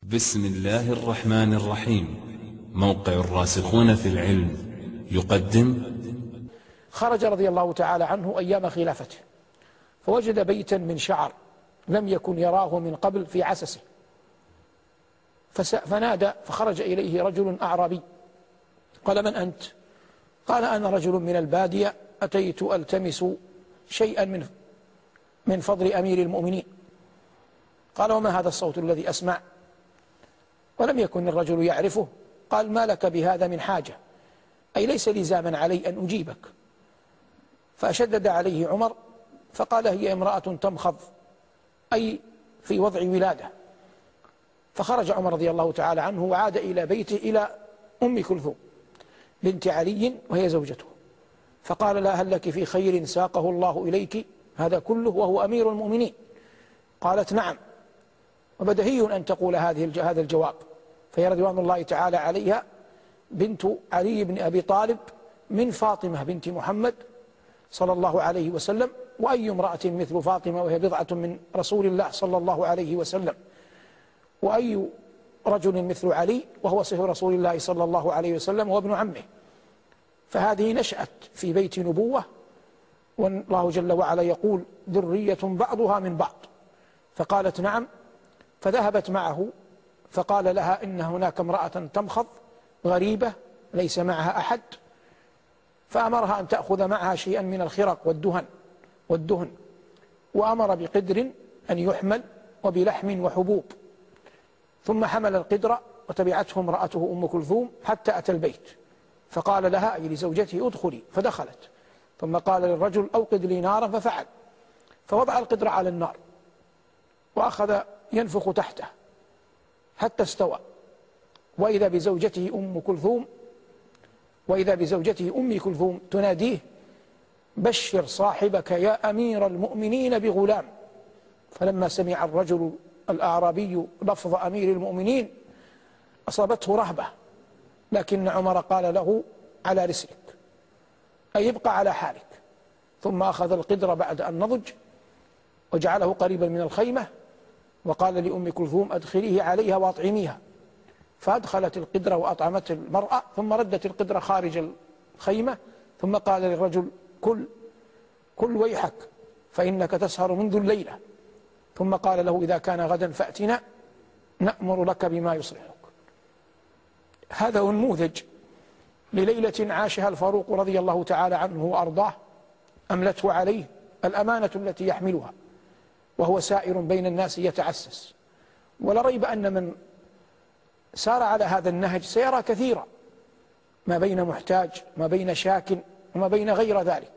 بسم الله الرحمن الرحيم. موقع الراسخون في العلم يقدم. خرج رضي الله تعالى عنه أيام خلافته فوجد بيتا من شعر لم يكن يراه من قبل في عسسه، فنادى، فخرج إليه رجل أعرابي قال: من أنت؟ قال: أنا رجل من البادية أتيت ألتمس شيئا من فضل أمير المؤمنين. قال: وما هذا الصوت الذي أسمع؟ ولم يكن الرجل يعرفه. قال: ما لك بهذا من حاجة؟ أي ليس لزاما علي أن أجيبك. فأشدد عليه عمر فقال: هي امرأة تمخض، أي في وضع ولادة. فخرج عمر رضي الله تعالى عنه وعاد إلى بيته إلى أم كلثوم بنت علي وهي زوجته، فقال لها: هل لك في خير ساقه الله إليك هذا كله وهو أمير المؤمنين؟ قالت: نعم. وبدهي أن تقول هذا الجواب، فهي رضوان الله تعالى عليها بنت علي بن أبي طالب من فاطمة بنت محمد صلى الله عليه وسلم، وأي امرأة مثل فاطمة وهي بضعة من رسول الله صلى الله عليه وسلم، وأي رجل مثل علي وهو صهر رسول الله صلى الله عليه وسلم وابن عمه. فهذه نشأت في بيت نبوة، والله جل وعلا يقول: ذرية بعضها من بعض. فقالت: نعم. فذهبت معه فقال لها: إن هناك امرأة تمخض غريبة ليس معها أحد، فأمرها أن تأخذ معها شيئا من الخرق والدهن، وأمر بقدر أن يحمل وبلحم وحبوب. ثم حمل القدر وتبعته امرأته أم كلثوم حتى أتى البيت، فقال لها أي لزوجته: ادخلي. فدخلت، ثم قال للرجل: أوقد لي نارا، ففعل، فوضع القدر على النار وأخذ ينفخ تحته حتى استوى، وإذا بزوجته أم كلثوم تناديه: بشر صاحبك يا أمير المؤمنين بغلام. فلما سمع الرجل الأعرابي لفظ أمير المؤمنين أصابته رهبة، لكن عمر قال له: على رسلك، أي ابقى على حالك. ثم أخذ القدر بعد أن نضج وجعله قريبا من الخيمة، وقال لأم كلثوم: أدخليه عليها وأطعميها. فأدخلت القدر وأطعمت المرأة، ثم ردت القدر خارج الخيمة، ثم قال للرجل: كل ويحك فإنك تسهر منذ الليلة. ثم قال له: إذا كان غدا فأتنا نأمر لك بما يصلحك. هذا هو النموذج لليلة عاشها الفاروق رضي الله تعالى عنه وأرضاه، أملته عليه الأمانة التي يحملها، وهو سائر بين الناس يتعسس. ولا ريب أن من سار على هذا النهج سيرى كثيرا، ما بين محتاج، ما بين شاك، وما بين غير ذلك.